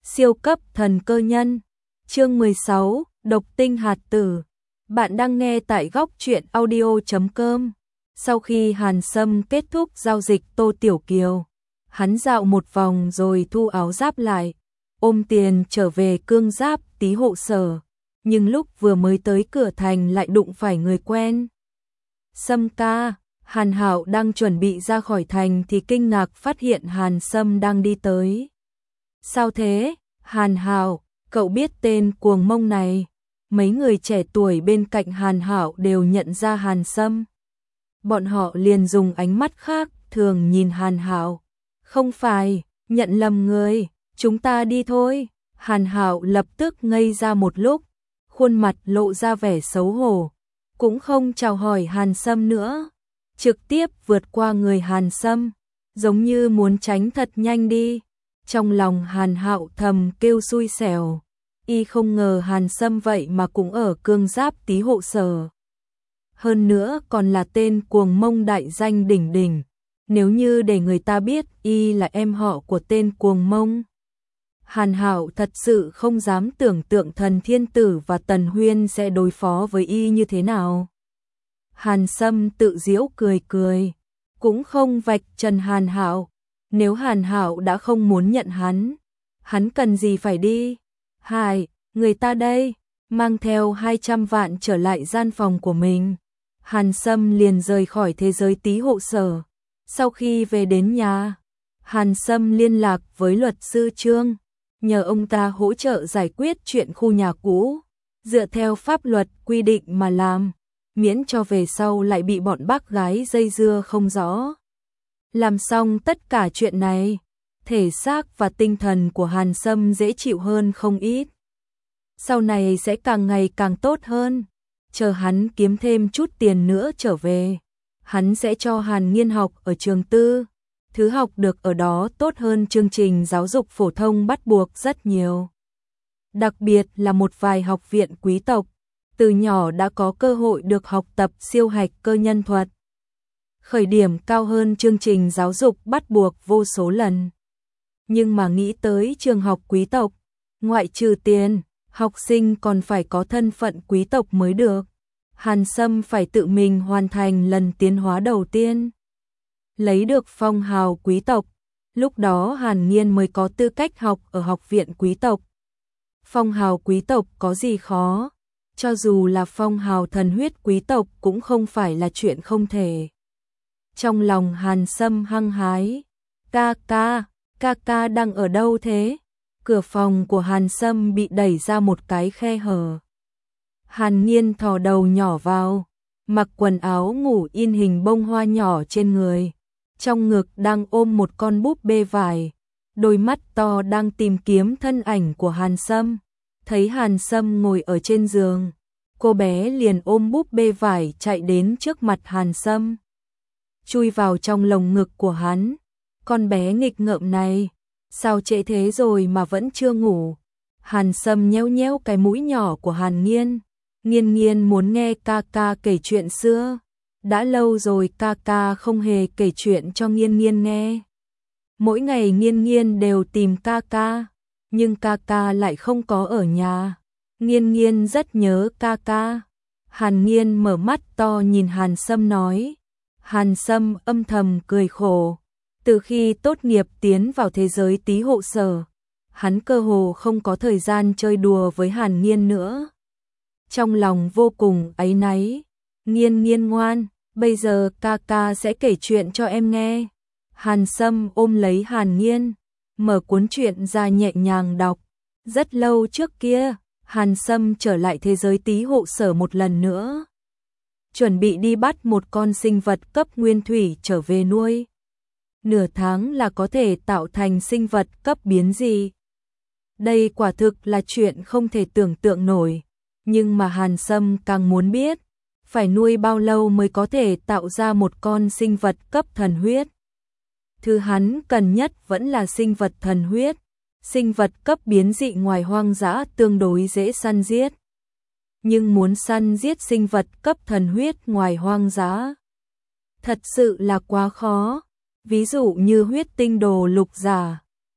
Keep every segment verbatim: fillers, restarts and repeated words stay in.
Siêu cấp thần cơ nhân. Chương mười sáu, Độc tinh hạt tử. Bạn đang nghe tại góc truyện audio chấm com. Sau khi Hàn Sâm kết thúc giao dịch Tô Tiểu Kiều, hắn dạo một vòng rồi thu áo giáp lại, ôm tiền trở về Cương Giáp Tý hộ sở. Nhưng lúc vừa mới tới cửa thành lại đụng phải người quen. Sâm ca, Hàn Hạo đang chuẩn bị ra khỏi thành thì kinh ngạc phát hiện Hàn Sâm đang đi tới. Sao thế, Hàn Hạo, cậu biết tên cuồng mông này? Mấy người trẻ tuổi bên cạnh Hàn Hạo đều nhận ra Hàn Sâm. Bọn họ liền dùng ánh mắt khác thường nhìn Hàn Hạo. Không phải, nhận lầm người, chúng ta đi thôi. Hàn Hạo lập tức ngây ra một lúc, khuôn mặt lộ ra vẻ xấu hổ, cũng không chào hỏi Hàn Sâm nữa, trực tiếp vượt qua người Hàn Sâm, giống như muốn tránh thật nhanh đi. Trong lòng Hàn Hạo thầm kêu xui xẻo, y không ngờ Hàn Sâm vậy mà cũng ở Cương Giáp Tý hộ sở. Hơn nữa còn là tên cuồng mông đại danh đỉnh đỉnh, nếu như để người ta biết y là em họ của tên cuồng mông, Hàn Hạo thật sự không dám tưởng tượng Thần Thiên Tử và Tần Huyên sẽ đối phó với y như thế nào. Hàn Sâm tự giễu cười cười, cũng không vạch trần Hàn Hạo. Nếu Hàn Hạo đã không muốn nhận hắn, hắn cần gì phải đi? Hai, người ta đây, mang theo hai trăm vạn trở lại gian phòng của mình. Hàn Sâm liền rời khỏi thế giới Tý hộ sở. Sau khi về đến nhà, Hàn Sâm liên lạc với luật sư Trương, nhờ ông ta hỗ trợ giải quyết chuyện khu nhà cũ, dựa theo pháp luật quy định mà làm, miễn cho về sau lại bị bọn bác gái dây dưa không rõ. Làm xong tất cả chuyện này, thể xác và tinh thần của Hàn Sâm dễ chịu hơn không ít. Sau này sẽ càng ngày càng tốt hơn, chờ hắn kiếm thêm chút tiền nữa trở về, hắn sẽ cho Hàn Nghiên học ở trường tư, thứ học được ở đó tốt hơn chương trình giáo dục phổ thông bắt buộc rất nhiều. Đặc biệt là một vài học viện quý tộc, từ nhỏ đã có cơ hội được học tập siêu hạch cơ nhân thuật. Khởi điểm cao hơn chương trình giáo dục bắt buộc vô số lần. Nhưng mà nghĩ tới trường học quý tộc, ngoại trừ tiền, học sinh còn phải có thân phận quý tộc mới được. Hàn Sâm phải tự mình hoàn thành lần tiến hóa đầu tiên, lấy được phong hào quý tộc, lúc đó Hàn Nghiên mới có tư cách học ở học viện quý tộc. Phong hào quý tộc có gì khó, cho dù là phong hào thần huyết quý tộc cũng không phải là chuyện không thể. Trong lòng Hàn Sâm hăng hái, ca ca, ca ca đang ở đâu thế? Cửa phòng của Hàn Sâm bị đẩy ra một cái khe hở. Hàn Nghiên thò đầu nhỏ vào, mặc quần áo ngủ in hình bông hoa nhỏ trên người, trong ngực đang ôm một con búp bê vải, đôi mắt to đang tìm kiếm thân ảnh của Hàn Sâm. Thấy Hàn Sâm ngồi ở trên giường, cô bé liền ôm búp bê vải chạy đến trước mặt Hàn Sâm, chui vào trong lồng ngực của hắn. Con bé nghịch ngợm này, sao trễ thế rồi mà vẫn chưa ngủ? Hàn Sâm nhéo nhéo cái mũi nhỏ của Hàn Nghiên. Nghiên Nghiên muốn nghe ca ca kể chuyện xưa. Đã lâu rồi ca ca không hề kể chuyện cho Nghiên Nghiên nghe. Mỗi ngày Nghiên Nghiên đều tìm ca ca, nhưng ca ca lại không có ở nhà. Nghiên Nghiên rất nhớ ca ca. Hàn Nghiên mở mắt to nhìn Hàn Sâm nói. Hàn Sâm âm thầm cười khổ. Từ khi tốt nghiệp tiến vào thế giới Tý hộ sở, hắn cơ hồ không có thời gian chơi đùa với Hàn Nghiên nữa. Trong lòng vô cùng áy náy. Nghiên Nghiên ngoan, bây giờ ca ca sẽ kể chuyện cho em nghe. Hàn Sâm ôm lấy Hàn Nghiên, mở cuốn truyện ra nhẹ nhàng đọc. Rất lâu trước kia, Hàn Sâm trở lại thế giới Tý hộ sở một lần nữa, chuẩn bị đi bắt một con sinh vật cấp nguyên thủy trở về nuôi. Nửa tháng là có thể tạo thành sinh vật cấp biến gì? Đây quả thực là chuyện không thể tưởng tượng nổi. Nhưng mà Hàn Sâm càng muốn biết, phải nuôi bao lâu mới có thể tạo ra một con sinh vật cấp thần huyết. Thứ hắn cần nhất vẫn là sinh vật thần huyết. Sinh vật cấp biến dị ngoài hoang dã tương đối dễ săn giết. Nhưng muốn săn giết sinh vật cấp thần huyết ngoài hoang dã, thật sự là quá khó. Ví dụ như huyết tinh đồ lục giả,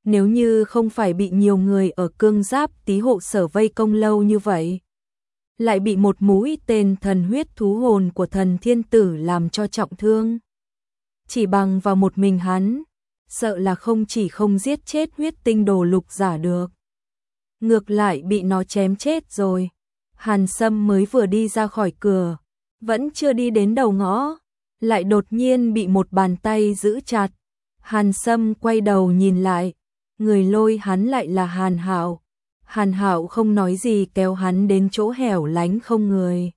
Nếu như không phải bị nhiều người ở cương giáp tí hộ sở vây công lâu như vậy, lại bị một mũi tên thần huyết thú hồn của thần thiên tử làm cho trọng thương, chỉ bằng vào một mình hắn, sợ là không chỉ không giết chết huyết tinh đồ lục giả được, ngược lại bị nó chém chết rồi. Hàn Sâm mới vừa đi ra khỏi cửa, vẫn chưa đi đến đầu ngõ, lại đột nhiên bị một bàn tay giữ chặt. Hàn Sâm quay đầu nhìn lại, người lôi hắn lại là Hàn Hạo. Hàn Hạo không nói gì kéo hắn đến chỗ hẻo lánh không người.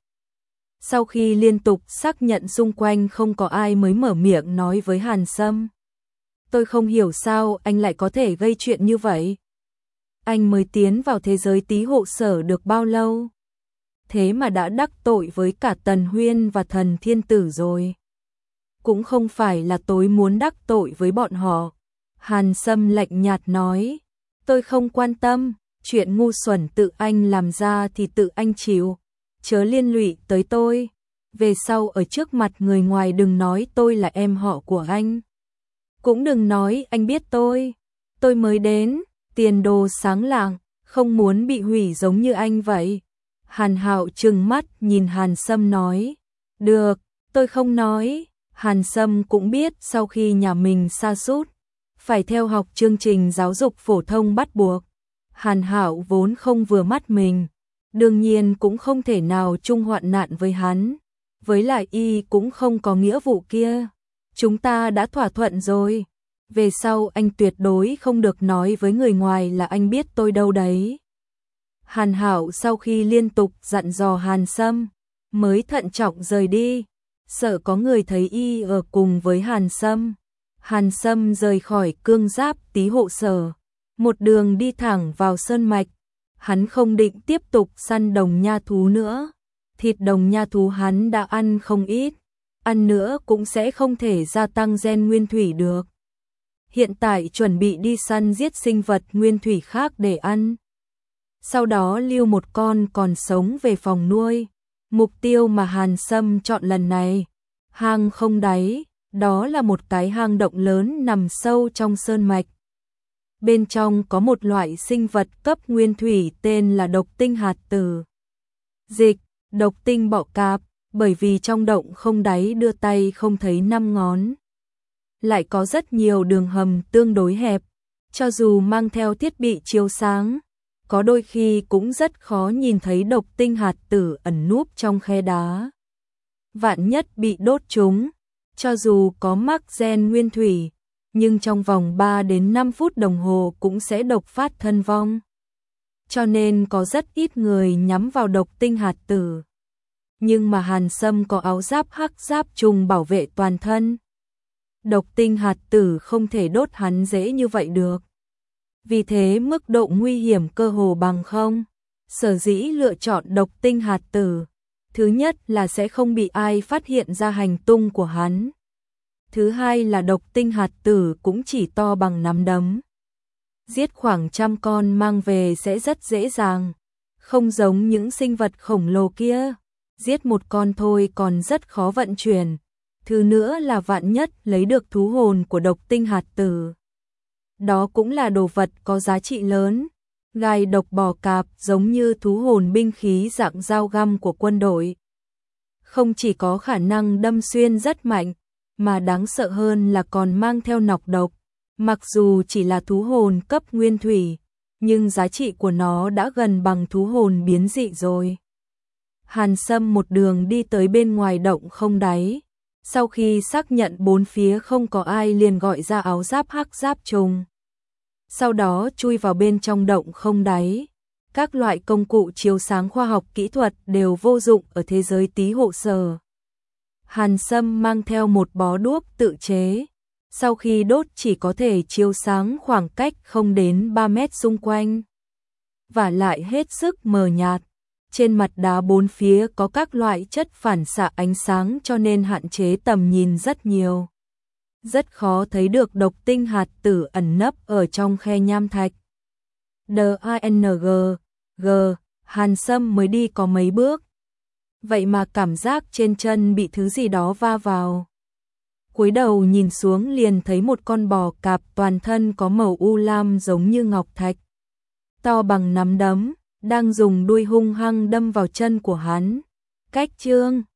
Sau khi liên tục xác nhận xung quanh không có ai mới mở miệng nói với Hàn Sâm. Tôi không hiểu sao anh lại có thể gây chuyện như vậy. Anh mới tiến vào thế giới tí hộ sở được bao lâu? Thế mà đã đắc tội với cả Tần Huyên và thần thiên tử rồi. Cũng không phải là tôi muốn đắc tội với bọn họ. Hàn Sâm lạnh nhạt nói. Tôi không quan tâm, chuyện ngu xuẩn tự anh làm ra thì tự anh chịu. Chớ liên lụy tới tôi. Về sau ở trước mặt người ngoài đừng nói tôi là em họ của anh. Cũng đừng nói anh biết tôi. Tôi mới đến, tiền đồ sáng lạng, không muốn bị hủy giống như anh vậy. Hàn Hạo trừng mắt nhìn Hàn Sâm nói. Được, tôi không nói. Hàn Sâm cũng biết sau khi nhà mình sa sút phải theo học chương trình giáo dục phổ thông bắt buộc. Hàn Hạo vốn không vừa mắt mình, đương nhiên cũng không thể nào chung hoạn nạn với hắn. Với lại y cũng không có nghĩa vụ kia. Chúng ta đã thỏa thuận rồi. Về sau anh tuyệt đối không được nói với người ngoài là anh biết tôi đâu đấy. Hàn Hạo sau khi liên tục dặn dò Hàn Sâm, mới thận trọng rời đi, sợ có người thấy y ở cùng với Hàn Sâm. Hàn Sâm rời khỏi cương giáp tí hộ sở, một đường đi thẳng vào sơn mạch. Hắn không định tiếp tục săn đồng nha thú nữa. Thịt đồng nha thú hắn đã ăn không ít, ăn nữa cũng sẽ không thể gia tăng gen nguyên thủy được. Hiện tại chuẩn bị đi săn giết sinh vật nguyên thủy khác để ăn. Sau đó lưu một con còn sống về phòng nuôi. Mục tiêu mà Hàn Sâm chọn lần này, hang không đáy, đó là một cái hang động lớn nằm sâu trong sơn mạch. Bên trong có một loại sinh vật cấp nguyên thủy tên là độc tinh hạt tử. Dịch, độc tinh bọ cạp, bởi vì trong động không đáy đưa tay không thấy năm ngón. Lại có rất nhiều đường hầm tương đối hẹp, cho dù mang theo thiết bị chiếu sáng, có đôi khi cũng rất khó nhìn thấy độc tinh hạt tử ẩn núp trong khe đá. Vạn nhất bị đốt trúng, cho dù có mắc gen nguyên thủy, nhưng trong vòng ba đến năm phút đồng hồ cũng sẽ độc phát thân vong. Cho nên có rất ít người nhắm vào độc tinh hạt tử. Nhưng mà Hàn Sâm có áo giáp hắc giáp trùng bảo vệ toàn thân. Độc tinh hạt tử không thể đốt hắn dễ như vậy được. Vì thế mức độ nguy hiểm cơ hồ bằng không. Sở dĩ lựa chọn độc tinh hạt tử, thứ nhất là sẽ không bị ai phát hiện ra hành tung của hắn. Thứ hai là độc tinh hạt tử cũng chỉ to bằng nắm đấm. Giết khoảng trăm con mang về sẽ rất dễ dàng, không giống những sinh vật khổng lồ kia. Giết một con thôi còn rất khó vận chuyển. Thứ nữa là vạn nhất lấy được thú hồn của độc tinh hạt tử. Đó cũng là đồ vật có giá trị lớn. Gai độc bò cạp giống như thú hồn binh khí dạng dao găm của quân đội. Không chỉ có khả năng đâm xuyên rất mạnh, mà đáng sợ hơn là còn mang theo nọc độc. Mặc dù chỉ là thú hồn cấp nguyên thủy, nhưng giá trị của nó đã gần bằng thú hồn biến dị rồi. Hàn Sâm một đường đi tới bên ngoài động không đáy. Sau khi xác nhận bốn phía không có ai liền gọi ra áo giáp hắc giáp trùng. Sau đó chui vào bên trong động không đáy. Các loại công cụ chiếu sáng khoa học kỹ thuật đều vô dụng ở thế giới tí hộ sở. Hàn Sâm mang theo một bó đuốc tự chế. Sau khi đốt chỉ có thể chiếu sáng khoảng cách không đến ba mét xung quanh. Và lại hết sức mờ nhạt. Trên mặt đá bốn phía có các loại chất phản xạ ánh sáng cho nên hạn chế tầm nhìn rất nhiều. Rất khó thấy được độc tinh hạt tử ẩn nấp ở trong khe nham thạch. D-A-N-G, G, Hàn Sâm mới đi có mấy bước. Vậy mà cảm giác trên chân bị thứ gì đó va vào. cúi đầu nhìn xuống liền thấy một con bò cạp toàn thân có màu u lam giống như ngọc thạch, to bằng nắm đấm, đang dùng đuôi hung hăng đâm vào chân của hắn. Cách Trương